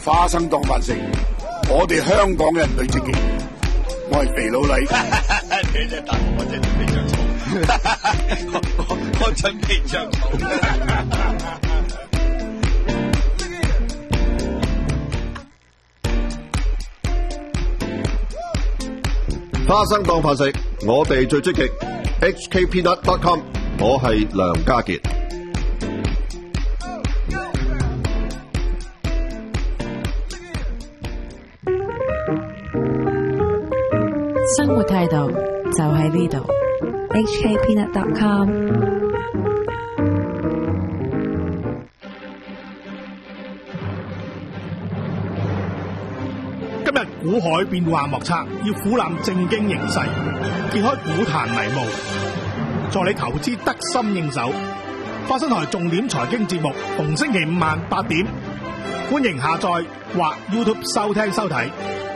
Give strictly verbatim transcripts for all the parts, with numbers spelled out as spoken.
花生當飯食，我哋香港人最積極。我係肥佬黎， 你隻大我真係準備着草，我我準備着草。花生當飯食，我哋最積極。H K Peanut dot com， 我係梁家傑。 生活態度就喺呢度 ，H K Peanut dot com。 今日股海變幻莫測，要俯瞰正經形勢，揭開股壇迷霧，助你投資得心應手。花生台重點財經節目，逢星期五晚八點，歡迎下載或 YouTube 收聽收睇。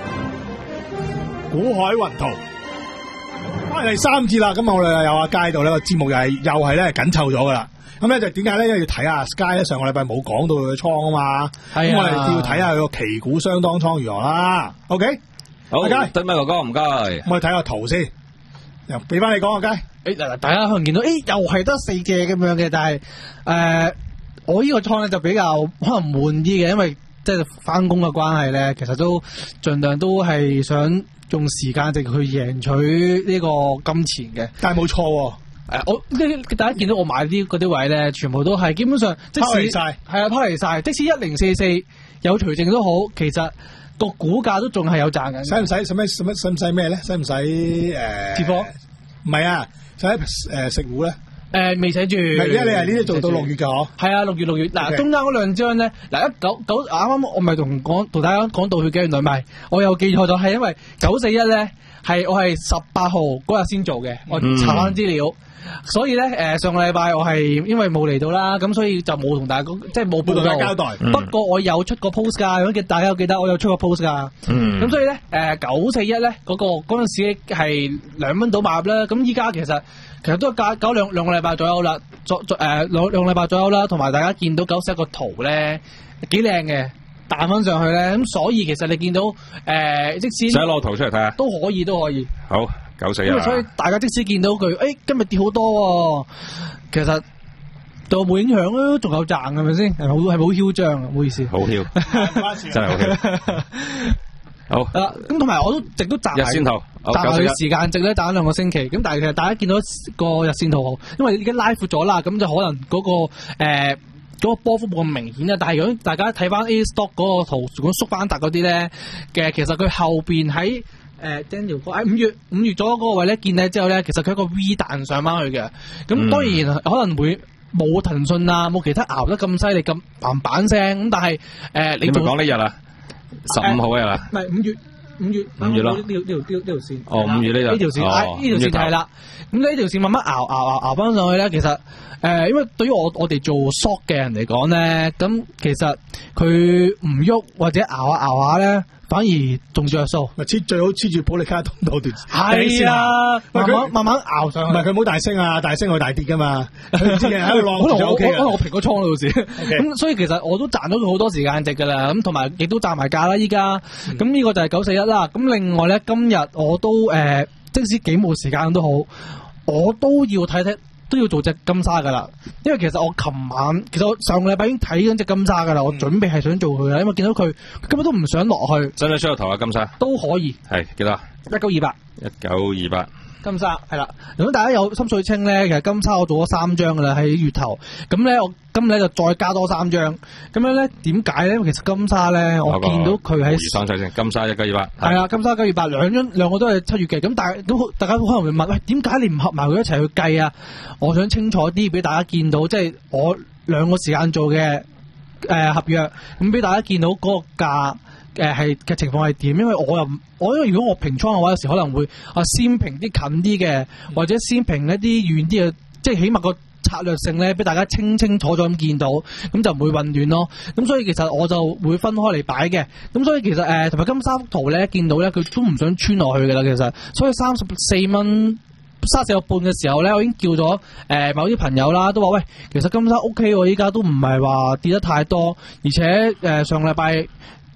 股海雲圖，翻嚟第三節啦。咁我哋有阿街度呢個節目又係又係咧緊湊咗噶啦。咁咧就點解咧？因為要睇下 Sky 咧上個禮拜冇講到佢嘅倉啊嘛。咁我哋要睇下佢個期股相當倉如何啦。OK， 好， 阿街， 得咩哥哥唔該。 我哋睇下圖先，又俾翻你講阿街。 誒嗱，大家可能見到，誒又係得四隻咁樣嘅，但係誒、呃、我呢個倉咧就比較可能悶啲嘅，因為即係翻工嘅關係咧，其實都盡量都係想用時間值去贏取呢個金錢嘅， 但係冇錯喎。 誒，我大家見到我買啲嗰啲位咧，全部都係基本上即使拋離晒， 係啊，拋離晒，即使一零四四有除淨都好，其實個股價都仲係有賺緊。 使唔使使咩使乜使唔使咩咧？使唔使誒？接貨？唔係啊，使誒食糊咧？ 誒未寫住， 係因為你係呢啲做到六月㗎嗬？ 係啊，六月六月嗱， Okay. 中間嗰兩張咧，嗱一九九啱啱我咪同講同大家講道歉嘅，原來唔係，我又記錯咗，係因為九四一咧係我係十八號嗰日先做嘅，我查翻資料。嗯所以咧，誒、呃、上個禮拜我係因為冇嚟到啦，咁所以就冇同大家即係冇報道交代。 嗯、不過我有出個 post 㗎，如果大家有記得，我有出個 post 㗎。嗯。咁所以咧，誒九四一咧嗰個嗰陣時係兩蚊到買入啦。咁依家其實其實都係搞兩兩個禮拜左右啦，左左誒兩兩個禮拜左右啦。同埋大家見到九四一個圖咧幾靚嘅，彈翻上去咧。咁所以其實你見到誒、呃，即使使攞圖出嚟睇下， 都可以都可以。 好。九四一， 所以大家即使見到佢，誒、欸、今日跌好多、哦，其實對我冇影響啊，仲有賺係咪先？係好係好囂張啊，唔好意思。 好囂，真係好囂。好啊，咁同埋我都直都賺埋日線圖， 賺埋佢時間值咧，打兩個星期。咁但係其實大家見到個日線圖，因為已經拉闊咗啦，咁就可能嗰、那個誒嗰、呃那個波幅冇咁明顯啊。但係如果大家睇翻 A stock 嗰個圖，如果縮翻達嗰啲咧嘅，其實佢後邊喺。誒 Daniel 哥喺五月五月左右嗰個位咧見底之後咧，其實佢一個 V 彈上翻去嘅。咁當然可能會冇騰訊啊，冇其他熬得咁犀利咁嘭嘭聲。咁但係誒、呃，你咪講呢日啊，十五號嗰日啊， 唔係五月五月五月咯， 呢條呢條呢條呢條線。 哦，五月呢條呢條線，呢、哦、條線係啦。咁呢條線慢慢熬熬熬熬翻上去咧，其實誒、呃，因為對於我我哋做 short 嘅人嚟講咧，咁其實佢唔喐或者熬下熬下咧。反而仲着數， 咪黐最好黐住保利加通道段， 係啊，慢慢慢慢熬上去。 唔係佢冇大升啊，大升佢大跌噶嘛，佢知嘅喺度浪就 O K 可能我平個倉嗰時，咁所以其實我都賺咗佢好多時間值噶啦，咁同埋亦都賺埋價啦依家。咁呢、嗯、個就係九四一啦。咁另外咧，今日我都誒、呃，即使幾冇時間都好，我都要睇睇。都要做隻金沙噶啦，因為其實我琴晚，其實我上個禮拜已經睇緊隻金沙噶啦，我準備係想做佢啦，因為見到佢根本都唔想落去。 使唔使出個頭啊？金沙都可以， 係幾多？ 一九二八， 一九二八。 金沙係啦，如果大家有心水清咧，其實金沙我做咗三張噶啦喺月頭，咁咧我今日就再加多三張，咁樣咧點解咧？其實金沙咧，我見到佢喺三水清，金沙一九二八， 係啦，金沙一九二八兩張兩個都係七月嘅，咁但係咁大家可能會問，喂，點解你唔合埋佢一齊去計啊？我想清楚啲俾大家見到，即係我兩個時間做嘅誒、呃、合約，咁俾大家見到嗰個價。誒係嘅情況係點？因為我又我因為如果我平倉嘅話，有時可能會啊先平啲近啲嘅，或者先平一啲遠啲嘅，即係起碼個策略性咧，俾大家清清楚楚咁見到，咁就唔會混亂咯。咁所以其實我就會分開嚟擺嘅。咁所以其實誒同埋金沙幅圖咧，見到咧佢都唔想穿落去㗎啦。其實所以三十四蚊。三四個半嘅時候咧，我已經叫咗誒、呃、某啲朋友啦，都話喂，其實金沙 O K 喎，依家都唔係話跌得太多，而且誒、呃、上個禮拜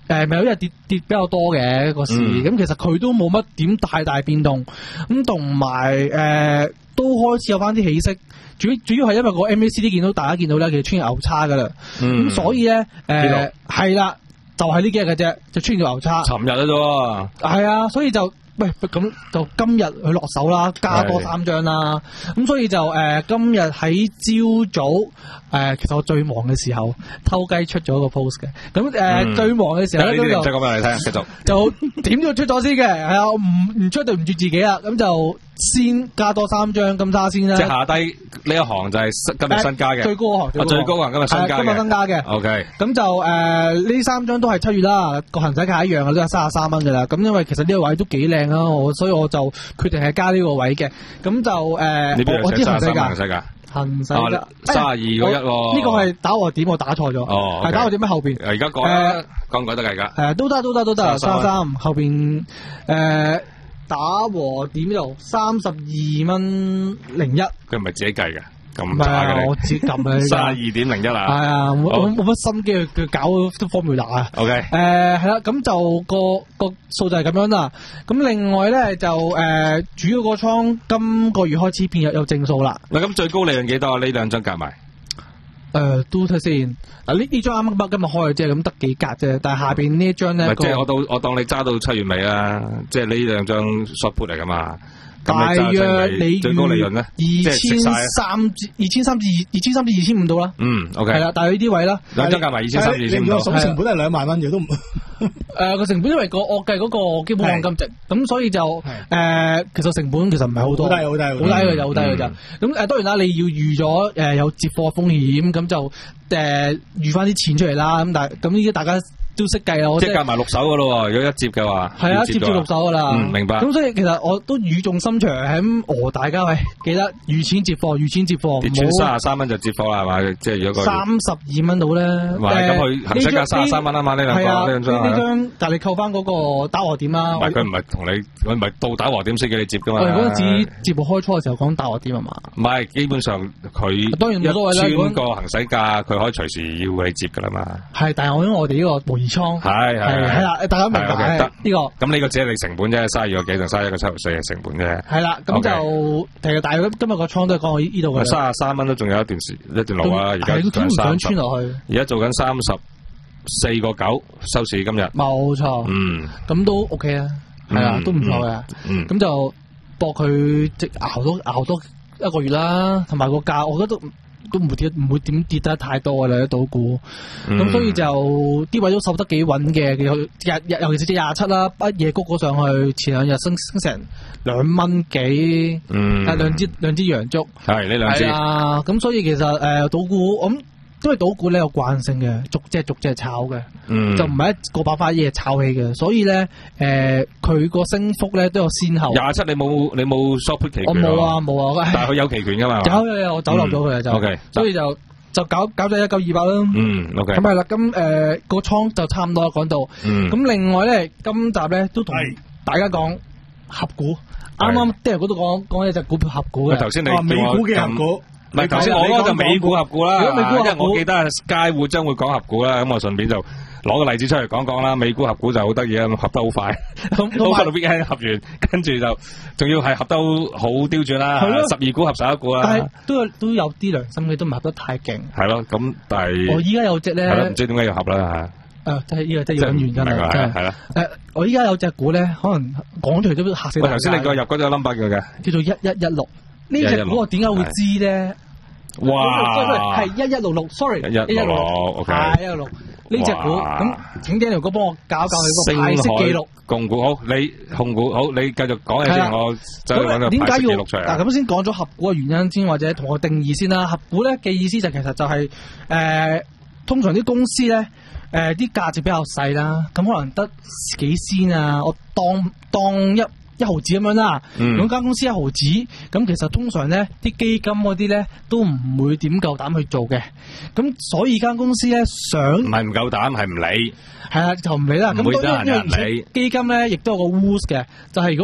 誒咪有一日跌跌比較多嘅個市，咁、嗯、其實佢都冇乜點大大變動，咁同埋誒都開始有翻啲起色，主主要係因為個 M A C D 見到大家見到咧，其實出現牛叉噶啦，咁、嗯、所以咧誒係啦，就係呢幾日嘅啫，就出現咗牛叉。 尋日啊啫，係啊，所以就。喂，咁就今日去落手啦，加多三張啦，咁所以就誒、呃、今日喺朝早誒、呃，其實我最忙嘅時候偷雞出咗個 post 嘅，咁誒、呃嗯、最忙嘅時候咧都就， 再講俾我哋聽，繼續就點都要出咗先嘅，係啊，唔唔出對唔住自己啦，咁就先加多三張金沙先啦。 即係下低呢一行就係今日新加嘅、呃，最高行，最高行，最高行今日新加嘅，今日新加嘅。O K， 咁就誒呢、呃、三張都係七月啦，個行使價一樣嘅，都係三十三蚊噶啦。咁因為其實呢個位都幾靚啊，我所以我就決定係加呢個位嘅。咁就誒、呃，我知行使價，行使價，行使價三十二個一喎。 呢個係打和點，我打錯咗。哦，係、okay、打和點喺後邊。 而家講啦，講唔講得㗎而家？ 誒，都得，都得，都得。三三後邊誒。打和點呢度三十二蚊零一，佢唔係自己計嘅，咁唔係啊，我自己撳嘅， 三十二點零一啦， 係啊，冇冇乜心機去去搞啲 formula 啊。 OK， 誒係啦，咁就個個數就係咁樣啦。咁另外咧就誒、呃、主要個倉今個月開始變有有正數啦。 嗱，咁最高利潤幾多啊？呢兩張夾埋？ 誒、呃，都睇先。嗱，呢呢張啱啱今日開嘅啫，咁得幾格啫。但係下邊呢一張咧， 即係我到我當你揸到七月尾啦，即係呢兩張 short put 嚟噶嘛。 大約你最高利潤咧， 二千三至二千三至二千三至二千五到啦。 嗯 ，OK， 係啦，大約呢啲位啦。 兩張夾埋二千三至二千五到。 總成本都係兩萬蚊嘅都唔。 誒，個成本因為個我計嗰個基本按金值，咁所以就誒、呃，其實成本其實唔係好多， 好低好低好低嘅就好低嘅就。咁、嗯、誒，當然啦，你要預咗誒有接貨風險，咁就誒預翻啲錢出嚟啦。咁但係咁呢啲大家都識計啊， 即係夾埋六手噶咯，如果一接嘅話， 係啊，接住六手噶啦、 嗯，明白。 咁所以其實我都語重心長係咁餓大家，喂，記得預錢接貨，預錢接貨， 跌穿三十三蚊就接貨啦，係嘛？即係如果三十二蚊到咧， 咁佢行使價三十三蚊啊嘛，呢兩個呢張， 呢張但係你扣翻嗰個打和點啦。 唔係佢唔係同你，佢唔係到打和點先叫你接噶嘛。 我哋嗰陣時節目開初嘅時候講打和點啊嘛。 唔係，基本上佢當然冇所謂啦。 穿個行使價，佢可以隨時要你接噶啦嘛。 係，但係我因為我哋呢個模擬倉係。 係係啦，大家明白呢、這個。 咁呢個只係你成本啫，卅二個幾同卅一個七毫四嘅成本啫。 係啦，咁就、okay. 其實大概今日個倉都係講我呢度嘅。 卅三蚊都仲有一段時一段路啊，而家都唔想穿落去。而家做緊三十四個九收市今日。冇錯。嗯。咁都 OK 啊，係啊、嗯，都唔錯嘅。嗯。咁就搏佢即熬多熬多一個月啦，同埋個價，我覺得都。都唔會跌，唔會點跌得太多啦，賭股。咁、嗯、所以就啲位都守得幾穩嘅，日日尤其是隻廿七啦，一夜谷咗上去，前兩日升升成兩蚊幾，嗯，係兩支兩支陽燭， 係呢兩支。 啊，咁所以其實誒賭股，咁因為賭股咧有慣性嘅，逐隻逐隻炒嘅、嗯，就唔係一個爆發嘢炒起嘅，所以咧誒佢個升幅咧都有先後。 廿七你冇你冇 short put 期權？ 我冇啊冇啊， 但係佢有期權噶嘛？ 有有有，我走漏咗佢就。O、okay, K， 所以就就搞搞咗一九二八啦。嗯 ，O K。咁係啦，咁誒個倉就差唔多講到。嗯。咁另外咧，今集咧都同大家講合股。啱啱啲人嗰度講講一隻股票合股嘅。 頭先你美股嘅合股。 唔係頭先我嗰個就美股合股啦，因為我記得佳匯將會講合股啦，咁我順便就攞個例子出嚟講講啦。美股合股就好得意啊，合得好快，好快到 weekend 合完，跟住就仲要係合得好刁鑽啦，十二股合十一股啦。 但係都有都有啲良心嘅，都唔合得太勁。 係咯，咁但係我依家有隻咧， 係咯，唔知點解要合啦嚇。 誒，即係呢個真係要揾原因啦， 係啦。 誒，我依家有隻股咧，可能講出嚟都嚇死大家。 頭先你個入嗰隻 number 叫嘅， 叫做一一一六。呢隻股我點解會知咧？ 哇！ 係一一六六 ，sorry， 一一六六 ，OK， 係一一六六呢隻股。咁請 Daniel 哥幫我搞搞佢個派息記錄。 共股好，你控股好，你繼續講下先。我就揾個派息記錄出嚟。 嗱，咁先講咗合股嘅原因先，或者同我定義先啦。合股咧嘅意思就其實就係、是、誒、呃，通常啲公司咧誒啲價值比較細啦，咁可能得幾仙啊，我當當一。一毫子咁樣啦，咁間公司一毫子，咁其實通常咧啲基金嗰啲咧都唔會點夠膽去做嘅，咁所以間公司咧想唔係唔夠膽，係唔理， 係啊就唔理啦。咁因為基金咧亦都有個 rules 嘅，就係、是、如果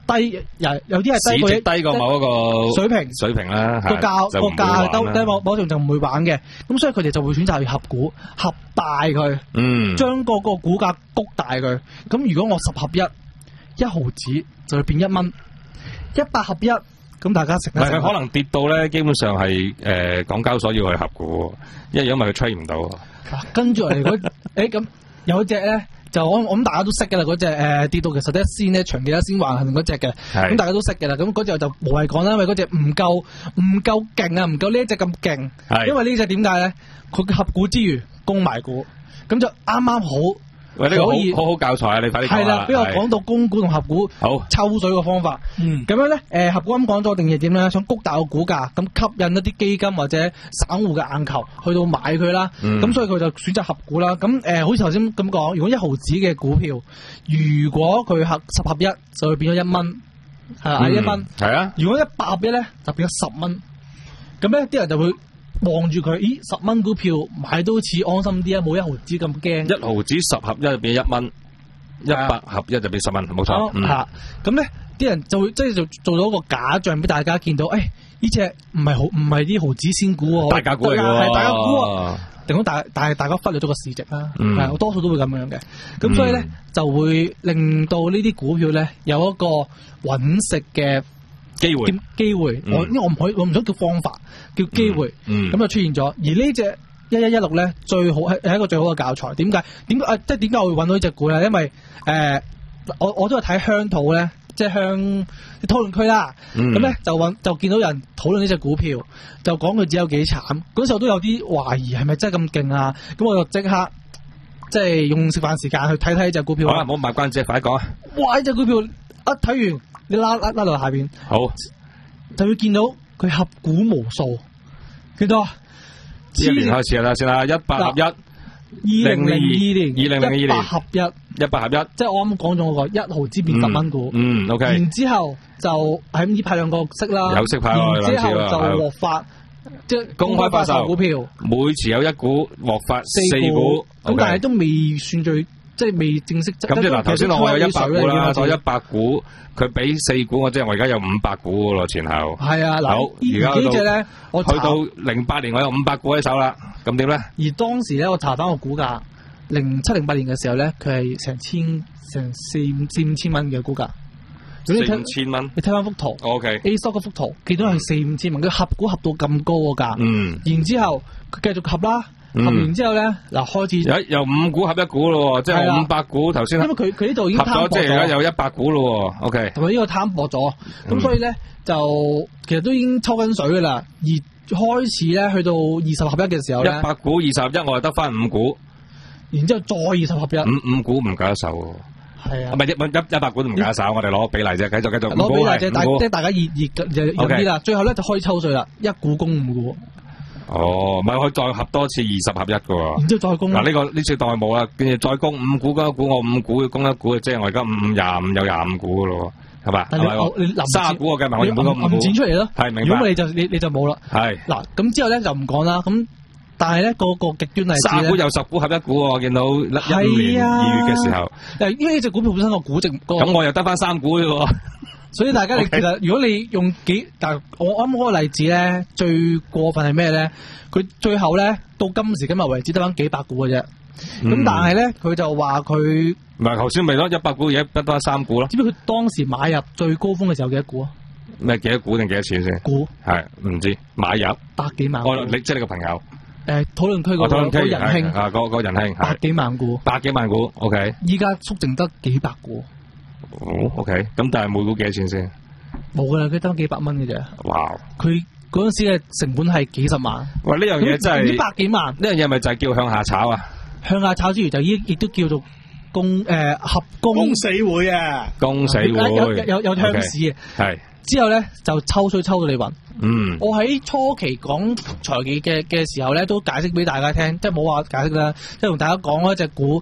低，有有啲係低過市值低過某一個水平水平啦， 個價個價都低某某程度就唔會玩嘅，咁所以佢哋就會選擇去合股合大佢，嗯，將個個股價谷大佢。咁如果我十合一，一毫子就會變一蚊，一百合一，咁大家食得食。 佢可能跌到咧，基本上係誒港交所要去合股，因為因為佢吹唔到。 跟住嚟嗰誒咁有一隻咧。就我我諗大家都識嘅啦，嗰隻誒跌到其實一仙咧，長期一仙橫行嗰隻嘅，咁大家都識嘅啦。咁嗰隻就無謂講啦，因為嗰隻唔夠唔夠勁啊，唔夠呢一隻咁勁。因為呢隻點解咧？佢合股之餘供埋股，咁就啱啱好。 喂，呢個好好好教材啊！你快啲講啦。 係啦，俾我講到供股同合股好抽水嘅方法。嗯，咁樣咧，誒合股咁講咗定係點咧？想谷大個股價，咁吸引一啲基金或者散戶嘅眼球去到買佢啦。咁、嗯、所以佢就選擇合股啦。咁誒、呃，好似頭先咁講，如果一毫子嘅股票，如果佢合十合一，就會變咗一蚊，係啊，一蚊。係啊。如果一百合一咧，就變咗十蚊。咁咧，啲人就會望住佢，咦，十蚊股票買都似安心啲啊，冇一毫子咁驚。 一毫子十合一就變一蚊，一百合一就變十蚊，冇錯。 吓，咁咧啲人就會即係做做到一個假象俾大家見到，誒、哎，呢隻唔係好唔係啲毫子仙股喎， 大價股嚟喎， 係大價股啊。定講大但係大家忽略咗個市值啦，係、嗯、多數都會咁樣嘅。咁所以咧、嗯、就會令到呢啲股票咧有一個揾食嘅機會， 機會，嗯、我因為我唔可以，我唔想叫方法，叫機會，咁、嗯嗯、就出現咗。而呢隻一一一六咧，最好係係一個最好嘅教材。點解？點解？即係點解我會揾到呢隻股咧？因為誒、呃，我我都係睇鄉土咧，即係鄉討論區啦。咁、嗯、咧就揾就見到人討論呢隻股票，就講佢只有幾慘。嗰時候都有啲懷疑係咪真係咁勁啊？咁我就即刻即係用食飯時間去睇睇呢隻股票。 好啦，唔好賣關子，快講啊！ 哇！呢隻股票一睇完。你拉拉拉到下邊， 好就會見到佢合股無數，幾多？ 一年開始啦，先啦，一百合一， 二零零二年， 二零零二年，一百合一， 一百合一， 即係我啱啱講咗嗰個一毫子變十蚊股， 嗯，嗯 ，OK。 然之後就喺呢派兩個息啦， 有息派， 然之後就獲發，即係公開發售股票， 每持有一股獲發四股， 咁但係都未算最。即係未正式。 咁即係嗱，頭先我有一百股啦，我一百股，佢俾四股，我即係我而家有五百股噶咯，前後。係啊，嗱，好，而家呢隻咧，我去到零八年，我有五百股喺手啦，咁點咧？而當時咧，我查翻個股價，零七零八年嘅時候咧，佢係成千成四五四五千蚊嘅股價。四五千蚊，你睇翻幅圖 ，OK，A stock 嗰幅圖，見到係四五千蚊，佢合股合到咁高個價，嗯，然之後佢繼續合啦。合完之後咧，嗱開始有由五股合一股咯，即係五百股頭先。因為佢佢呢度已經合咗，即係而家有一百股咯。OK，同埋呢個攤薄咗，咁、嗯、所以咧就其實都已經抽緊水噶啦。而開始咧去到二十合一嘅時候咧，一百股二十合一，我係得翻五股，然之後再二十合一，五五股唔夠一手。係啊，唔係一一一百股都唔夠一手，我哋攞比例啫，繼續繼續。攞比例啫，大即係大家熱熱就熱啲啦。最後咧就開始抽水啦，一股供五股。哦，唔係可以再合多次二十合一噶喎，然之後再供嗱呢個呢次當係冇啦，跟住再供五股嗰一股，我五股要供一股，即係我而家五五廿五有廿五股噶咯，係嘛？係咪？你卅股我計埋我原本嗰五股，錢出嚟咯，係明白。如果你就你你就冇啦，係嗱咁之後咧就唔講啦。咁但係咧個個極端例子咧，卅股有十股合一股，我見到一五年二月嘅時候，誒因為呢隻股票本身個估值高，咁我又得翻三股嘅喎。所以大家你其實如果你用幾，但我啱嗰個例子咧，最過分係咩咧？佢最後咧到今時今日為止得翻幾百股嘅啫。咁、嗯、但係咧佢就話佢唔係頭先咪咯一百股而家得翻三股咯。知唔知佢當時買入最高峰嘅時候幾多股啊？咩幾多股定幾多錢先？股係唔知買入百幾萬股。我你即係你個朋友誒討論區嗰個嗰仁兄啊，嗰嗰仁兄百幾萬股，百幾萬股 OK。依家縮剩得幾百股。哦 ，OK，咁但係每股幾多錢先？冇噶啦，佢得幾百蚊嘅啫。哇！佢嗰陣時嘅成本係幾十萬。喂，呢樣嘢真係百幾萬。呢樣嘢咪就係叫向下炒啊？向下炒之餘就亦亦都叫做公誒、呃、合公公死會啊！公死會有有有鄉試嘅係。之後咧就抽水抽到你暈。嗯。我喺初期講財技嘅嘅時候咧，都解釋俾大家聽，即係冇話解釋啦，即係同大家講嗰隻股。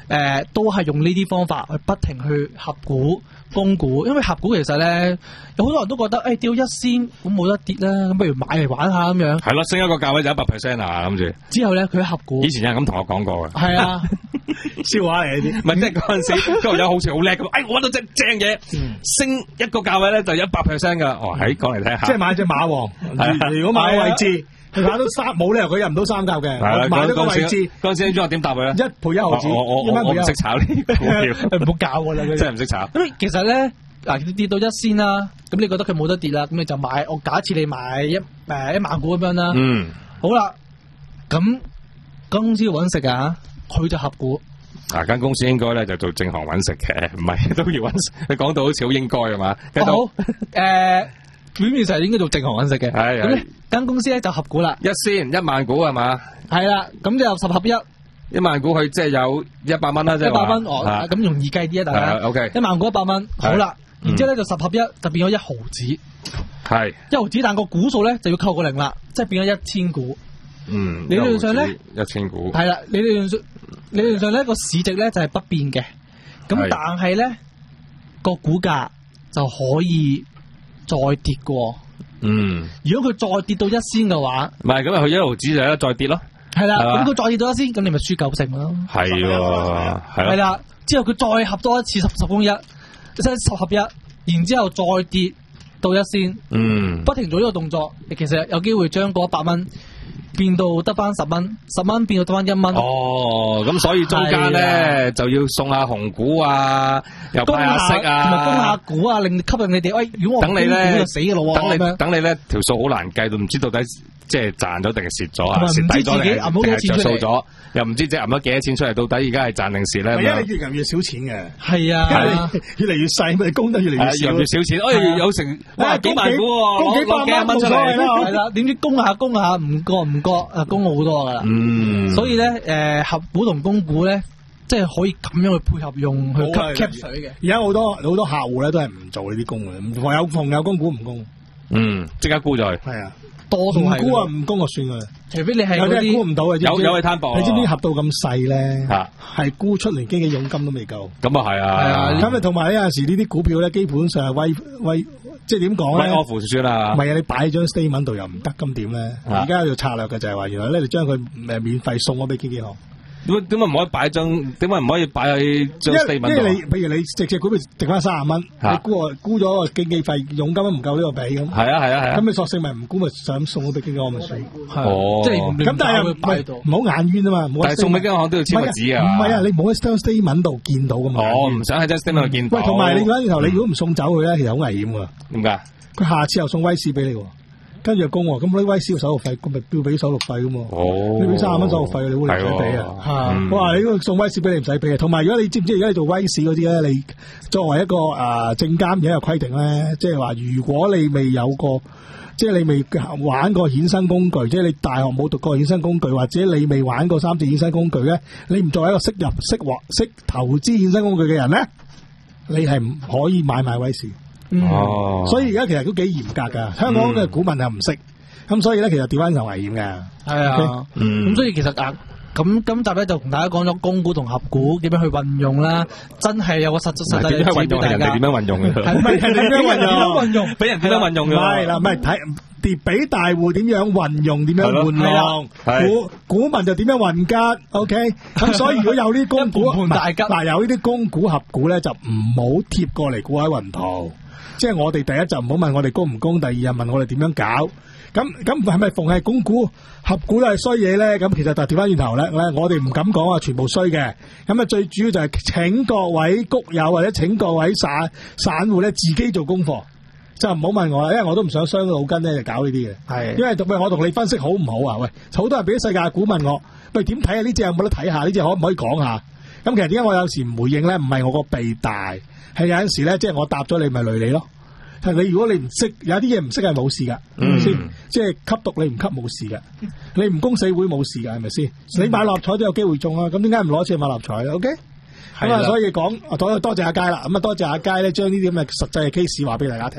呃、都係用呢啲方法去不停去合股、供股，因為合股其實咧有好多人都覺得誒跌到一仙咁冇得跌啦，咁不如買嚟玩下咁樣。 係咯，升一個價位就一百 percent 啊，諗住。之後咧佢合股， 以前有人咁同我講過嘅。 係啊， 笑話嚟啲。 唔係即係嗰陣時，嗰條友好似好叻咁，哎我揾到隻正嘢，升一個價位咧就一百 percent 噶。哦，喺講嚟聽下。 即係買隻馬王，如果買個位置。佢買到三冇理由佢入唔到三甲嘅，買咗個位置。 嗰陣時你中學點答佢咧？ 一倍一毫子， 我我我唔識炒呢啲股票， 唔好教我啦， 真係唔識炒。 咁其實咧，嗱跌到一仙啦，咁你覺得佢冇得跌啦，咁你就買。我假設你買一誒一萬股咁樣啦。 嗯。好啦，咁公司要搵食啊，佢就合股。 嗱，間公司應該咧就做正行搵食嘅，唔係都要搵食。你講到好似好應該係嘛？ 好誒。表面上應該做正行揾食嘅，咁咧間公司咧就合股啦， 一仙一萬股係嘛？ 係啦，咁就十合一， 一萬股佢即係有一百蚊啦，即係一百蚊哦，咁容易計啲啊，大家。 O K，一萬股一百蚊，好啦，然之後咧就十合一，就變咗一毫子， 係一毫子，但個股數咧就要扣個零啦，即係變咗一千股。 嗯， 理論上咧一千股係啦，理論上理論上咧個市值咧就係不變嘅，咁但係咧個股價就可以再跌過， 嗯， 如果佢再跌到一仙嘅話， 唔係咁啊，佢一毫子就有得再跌咯， 係啦，咁佢再跌到一仙，咁你咪輸九成咯， 係喎， 係啦，之後佢再合多一次十十公一，即係十合一，然之後再跌到一仙， 嗯， 不停做呢個動作，你其實有機會將嗰一百蚊變到得翻十蚊，十蚊變到得翻一蚊。 哦，咁所以中間咧就要送下紅股啊，又派下息啊， 同埋供下股啊，令吸引你哋。喂，如果我供股就死噶咯， 等你等你咧條數好難計到，唔知到底即係賺咗定係蝕咗啊？蝕底咗定係着數咗？又唔知即係揞咗幾多錢出嚟？到底而家係賺定蝕咧？ 因為你越入越少錢嘅， 係啊， 越嚟越細，咪供得越嚟越少， 越嚟越少錢。哎，有成哇幾萬股， 供幾百蚊冇所謂啦， 係啦。點知供下供下唔覺唔覺啊，供好多噶啦。 嗯， 所以咧，誒，合股同供股咧，即係可以咁樣去配合用去吸吸水嘅。 而家好多好多客戶咧都係唔做呢啲供嘅，逢有逢有供股唔供。 嗯，即刻沽咗佢。 係啊。 多數係唔沽啊，唔供就算噶啦。 除非你係有啲沽唔到嘅， 有有去攤薄。 你知唔知合到咁細咧？ 吓係沽出嚟經紀佣金都未夠。 咁啊係啊。係啊。 咁啊同埋呢有陣時呢啲股票咧，基本上係威威，即係點講咧？ 威我符算啦。 唔係啊，你擺喺張 statement 度又唔得，咁點咧？而家有策略嘅就係話，原來咧你將佢誒免費送咗俾經紀行。 點點解唔可以擺張？點解唔可以擺喺張 statement 度？ 因為你譬如你直隻股票剩翻三十蚊，你沽啊沽咗個經紀費佣金都唔夠呢個俾咁。 係啊係啊係啊。咁你索性咪唔沽咪想送咗俾經紀行咪算。 哦。 即係咁，但係又唔好眼冤啊嘛。 但係送俾經紀行都要簽個紙啊。 唔係啊，你唔好喺張 statement 度見到噶嘛。 哦，唔想喺張 statement 度見到。 喂，同埋你翻轉頭，你如果唔送走佢咧，其實好危險噶。 點解？佢下次又送威士俾你。跟住又供喎，咁呢威斯嘅手續費，咁咪要俾手續費噶嘛？哦，你俾三十蚊手續費，你會唔使俾啊？我話你送威斯俾你唔使俾啊。同埋如果你知唔知而家你做威士嗰啲咧，你作為一個誒證監而家有規定咧，即係話如果你未有過，即係你未玩過衍生工具，即係你大學冇讀過衍生工具，或者你未玩過三隻衍生工具咧，你唔作為一個識入識或識投資衍生工具嘅人咧，你係唔可以買賣威士。 哦， 所以而家其實都幾嚴格噶，香港嘅股民又唔識，咁、嗯、所以咧其實調翻就危險嘅。 係啊，咁、嗯嗯、所以其實啊，咁今集咧就同大家講咗供股同合股點樣去運用啦，真係有個實質實際嘅指標大家。人哋點樣運用嘅？係咪人哋點樣運用？俾人點樣運用嘅？係啦，唔係睇跌俾大戶點樣運用，點樣玩弄，股股民就點樣運吉。OK，咁所以如果有啲供股，嗱有呢啲供股合股咧，就唔好貼過嚟估喺雲圖。即係我哋第一就唔好問我哋供唔供，第二就問我哋點樣搞。咁咁係咪逢係供股合股都係衰嘢咧？咁其實就調翻轉頭咧，我哋唔敢講話全部衰嘅。咁啊最主要就係請各位谷友或者請各位散散戶咧自己做功課，就唔好問我啦，因為我都唔想傷腦筋咧就搞呢啲嘅。係，因為喂我同你分析好唔好啊？喂，好多人俾啲世界股問我，喂點睇啊？呢隻有冇得睇下？呢隻可唔可以講下？咁其實點解我有時唔回應咧？唔係我個鼻大，係有陣時咧，即係我答咗你咪累你咯。係你如果你唔識，有啲嘢唔識係冇事噶，係咪先？即係吸毒你唔吸冇事噶，你唔供死會冇事噶，係咪先？你買六合彩都有機會中啊，咁點解唔攞錢買六合彩咧 ？OK，咁啊，所以講多多謝阿佳啦，咁啊多謝阿佳咧，將呢啲咁嘅實際嘅 case 話俾大家聽。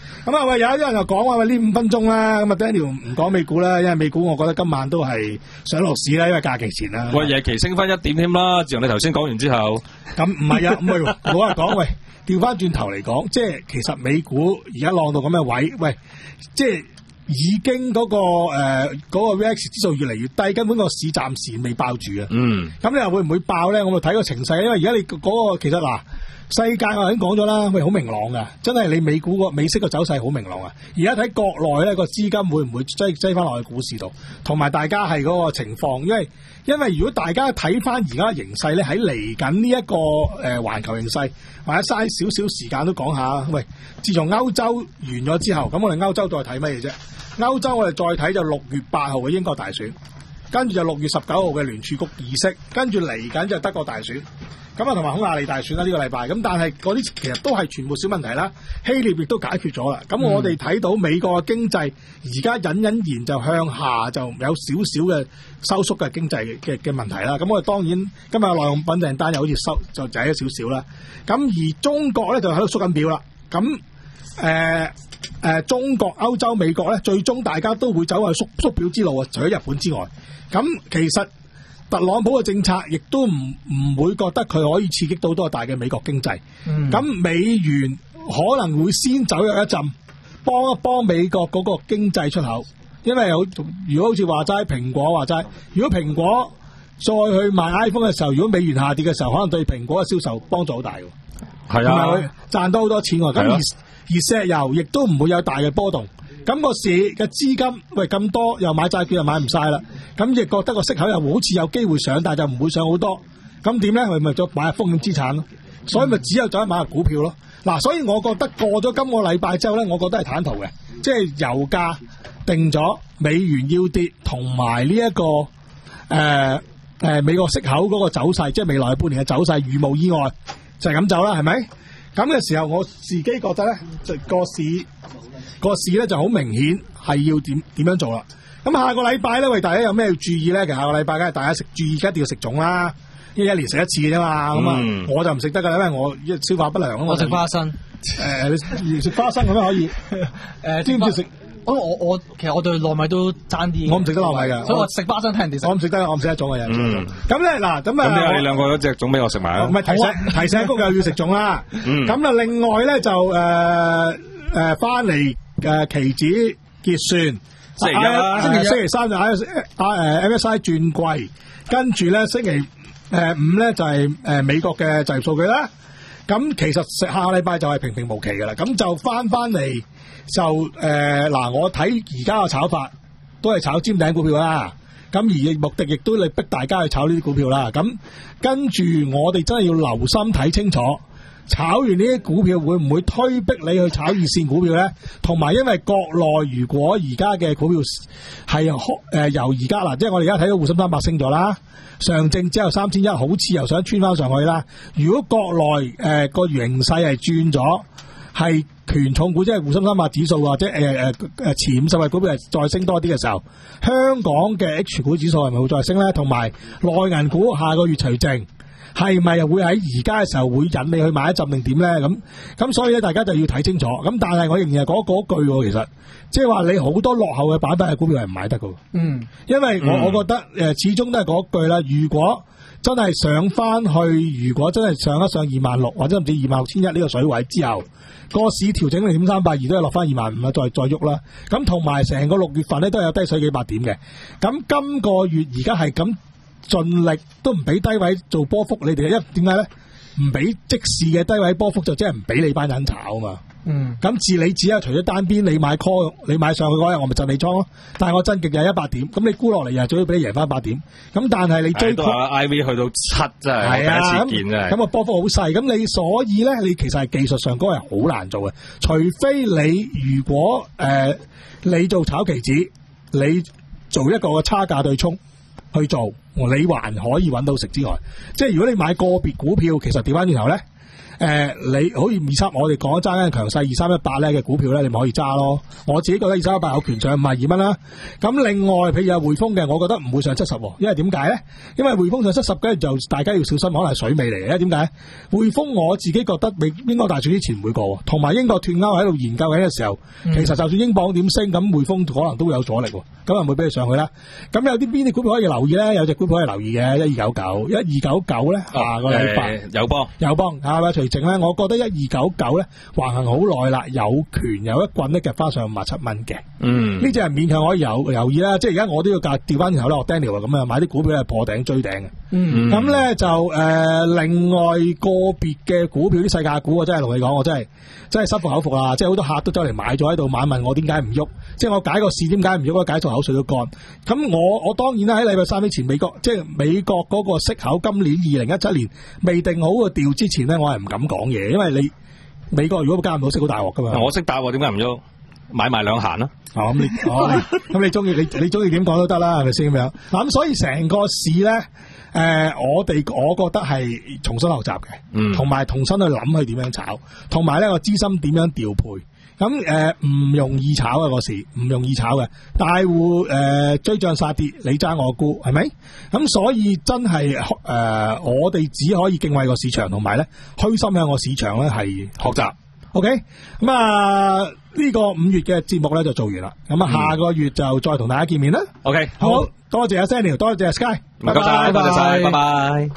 咁啊喂，有一啲人就講話喂呢五分鐘啦，咁啊 Daniel 唔講美股啦，因為美股我覺得今晚都係上落市啦，因為假期前啦。 喂，夜期升翻一點添啦，自從你頭先講完之後。 咁唔係啊，唔係我話講喂，調翻轉頭嚟講，即係其實美股而家浪到咁嘅位，喂，即係。已經嗰、那個誒嗰、呃那個 V I X 指數越嚟越低，根本個市暫時未爆住啊。嗯，咁你又會唔會爆咧？我咪睇個情勢，因為而家你嗰、那個其實嗱，世界我已經講咗啦，喂，好明朗噶，真係你美股個美息個走勢好明朗啊。而家睇國內咧個資金會唔會擠擠翻落去股市度，同埋大家係嗰個情況，因為因為如果大家睇翻而家形勢咧，喺嚟緊呢一個誒環、呃、球形勢，或者嘥少少時間都講下。喂，自從歐洲完咗之後，咁我哋歐洲再睇乜嘢啫？歐洲我哋再睇就六月八號嘅英國大選，跟住就六月十九號嘅聯儲局議息，跟住嚟緊就德國大選，咁啊同埋匈牙利大選啦呢、這個禮拜，咁但係嗰啲其實都係全部小問題啦，希臘亦都解決咗啦，咁我哋睇到美國嘅經濟而家隱隱然就向下，就有少少嘅收縮嘅經濟嘅嘅問題啦，咁我哋當然今日耐用品訂單又好似收就滯咗少少啦，咁而中國咧就喺度縮緊表啦，咁誒。呃誒、呃，中國、歐洲、美國咧，最終大家都會走喺縮縮表之路啊！除咗日本之外，咁其實特朗普嘅政策亦都唔唔會覺得佢可以刺激到多大嘅美國經濟。咁、嗯、美元可能會先走入一陣，幫一幫美國嗰個經濟出口。因為有如果好似話齋蘋果話齋，如果蘋果再去賣 iPhone 嘅時候，如果美元下跌嘅時候，可能對蘋果嘅銷售幫助好大嘅。係啊，賺到好多錢喎。咁而而石油亦都唔會有大嘅波動，咁、那個市嘅資金喂咁多，又買債券又買唔晒啦，咁亦覺得個息口又好似有機會上，但係就唔會上好多，咁點咧？佢咪再買下風險資產咯，所以咪只有走去買下股票咯。嗱，所以我覺得過咗今個禮拜之後咧，我覺得係坦途嘅，即係油價定咗，美元要跌，同埋呢一個誒誒、呃呃、美國息口嗰個走勢，即係未來半年嘅走勢，如無意外就係、是、咁走啦，係咪？咁嘅時候，我自己覺得咧，就個市個市咧就好明顯係要點點樣做啦。咁下個禮拜咧，為大家有咩要注意咧？其實下個禮拜梗係大家食注意，一定要食粽啦，因為一年食一次嘅啫嘛。咁啊、嗯，我就唔食得噶啦，因為我消化不良啊嘛。我食花生，誒、呃，你食花生咁樣可以？誒、呃，知唔知食？我我我其實我對糯米都爭啲，我唔食得糯米噶，所以我食花生聽人哋食。我唔食得，我唔食得粽嘅人。嗯，咁咧嗱，咁啊，咁你兩個嗰隻粽俾我食埋啊？唔係提醒提醒谷又要食粽啦。嗯，咁啊，另外咧就誒誒翻嚟誒期指結算，星期一啦，星期星期三就喺啊誒 M S I 轉季，跟住咧星期誒五咧就係誒美國嘅就業數據啦。咁其實下個禮拜就係平平無奇噶啦，咁就翻翻嚟。就誒嗱、呃，我睇而家嘅炒法都係炒尖頂股票啦。咁而目的亦都嚟逼大家去炒呢啲股票啦。咁跟住我哋真係要留心睇清楚，炒完呢啲股票會唔會推逼你去炒二線股票咧？同埋因為國內如果而家嘅股票係誒、呃、由而家嗱，即係我哋而家睇到滬深三百升咗啦，上證之後三千一好似又想穿翻上去啦。如果國內誒個形勢係轉咗，係權重股，即係滬深三百指數或者誒誒誒前五十位股票係再升多啲嘅時候，香港嘅 H 股指數係咪會再升咧？同埋內銀股下個月除淨係咪又會喺而家嘅時候會引你去買一陣定點咧？咁咁所以咧，大家就要睇清楚。咁但係我仍然係講嗰句喎，其實即係話你好多落後嘅板塊嘅股票係唔買得㗎。嗯，因為我、嗯、我覺得誒、呃、始終都係嗰句啦。如果真係上翻去，如果真係上一上二萬六或者甚至二萬六千一呢個水位之後，個市調整零點三八二都係落翻二萬五啊，再再喐啦。咁同埋成個六月份咧都有低水幾百點嘅。咁今個月而家係咁盡力都唔俾低位做波幅，你哋一點解咧？唔俾即時嘅低位波幅就即係唔俾你班人炒啊嘛。嗯，咁自你只係除咗單邊你買 call， 你買上去嗰日我咪震你倉咯。但係我真極就係一百點，咁你沽落嚟又最好俾你贏翻八點。咁但係你追到 I V 去到七真係第一次見真係。咁啊波幅好細，咁你所以咧你其實係技術上嗰係好難做嘅，除非你如果誒、呃、你做炒期指，你做一個差價對沖去做，你還可以揾到食之外，即係如果你買個別股票，其實調翻轉頭咧。誒、 呃，你好似二三，我哋講揸緊強勢二三一八咧嘅股票咧，你咪可以揸咯。我自己覺得二三一八有權上五十二蚊啦。咁另外，譬如有匯豐嘅，我覺得唔會上七十，因為點解咧？因為匯豐上七十嘅就大家要小心，可能係水尾嚟嘅。點解？匯豐我自己覺得未英國大選之前唔會過，同埋英國脫歐喺度研究緊嘅時候，嗯、其實就算英鎊點升，咁匯豐可能都會有阻力，咁啊唔會俾佢上去啦。咁有啲邊啲股票可以留意咧？有隻股票可以留意嘅，一二九九，一二九九咧，下個禮拜友邦， 友邦係咪？除淨咧，我覺得一二九九咧橫行好耐啦，有權有一棍咧夾翻上五十七蚊嘅。嗯，呢隻係勉強可以有留意啦。即係而家我都要價調翻轉頭咧，我 Daniel 咁啊買啲股票係破頂追頂嘅。嗯，咁咧就誒、呃、另外個別嘅股票啲世界股，我真係同你講，我真係真係心服口服啦。即係好多客都走嚟買咗喺度買，問我點解唔喐？即係我解個市點解唔喐？解到口水都乾。咁我我當然啦，喺禮拜三之前，美國即係美國嗰個息口今年二零一七年未定好個調之前咧，我係唔敢講嘢，因為你美國如果加唔到息好大鑊噶嘛。 我識答，點解唔喐？買埋兩閒啦。 哦，咁你咁你中意你你中意點講都得啦，係咪先咁樣？嗱咁所以成個市咧，誒、呃，我哋我覺得係重新學習嘅，嗯，同埋重新去諗佢點樣炒，同埋咧個資金點樣調配。咁誒唔容易炒嘅個市，唔容易炒嘅。大戶誒、呃、追漲殺跌，你揸我沽，係咪？咁所以真係誒、呃，我哋只可以敬畏個市場，同埋咧虛心向個市場咧係學習。OK，咁啊呢個五月嘅節目咧就做完啦。咁啊下個月就再同大家見面啦。OK，好，好多謝阿 Sandy， 多謝阿 Sky， 唔該晒，多謝晒，拜拜。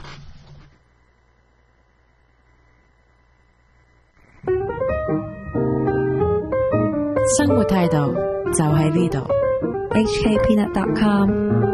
生活態度就喺呢度 ，H K Peanut dot com。